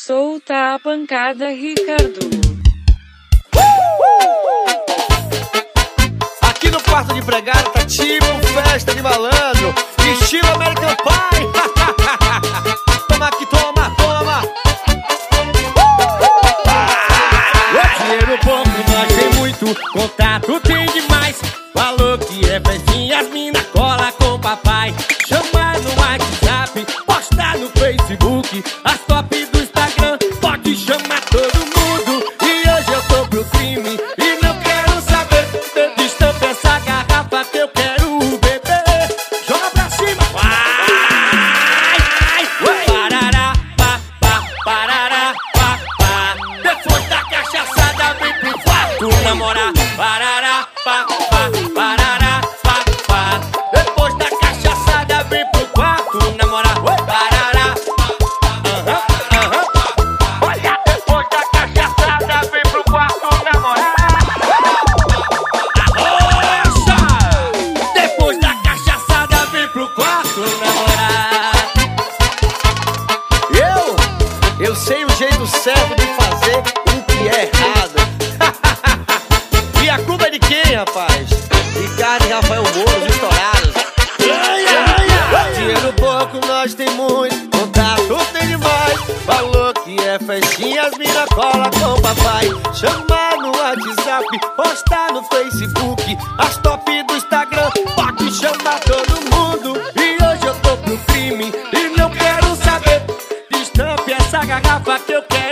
Solta a pancada, Ricardo. Aqui no quarto de empregado tá tipo festa de malandro, estilo American Pie. Toma aqui, toma, toma. Dinheiro pouco, nós tem muito, contato tem demais. Falou que é festinha, as mina cola com papai. Chamar no WhatsApp, postar no Facebook, as top do Instagram, pode chamar todo mundo. E hoje eu tô pro crime e não quero saber. Destampa essa garrafa que eu quero beber. Joga pra cima, vai, vai. Parará, pá, pá, parará, pá, pá. Depois da cachaçada vem pro quarto namorar. Parará, pá, pá, parará, pá, pá. Depois da cachaçada vem pro quarto namorar. Parará, olha, depois da cachaçada vem pro quarto namorar. Arrocha! Depois da cachaçada vem pro quarto namorar. Eu sei o jeito certo de fazer o que é errado. E a culpa é de quem, rapaz? Ricardo e Rafael Moura, os estourados. Dinheiro pouco, nós tem muito, contato tem demais. Falou que é festinha, as mina cola com papai. Chamar no WhatsApp, postar no Facebook, as top do Instagram, pode chamar todo mundo. E hoje eu tô pro crime e não quero saber. Destampe essa garrafa que eu quero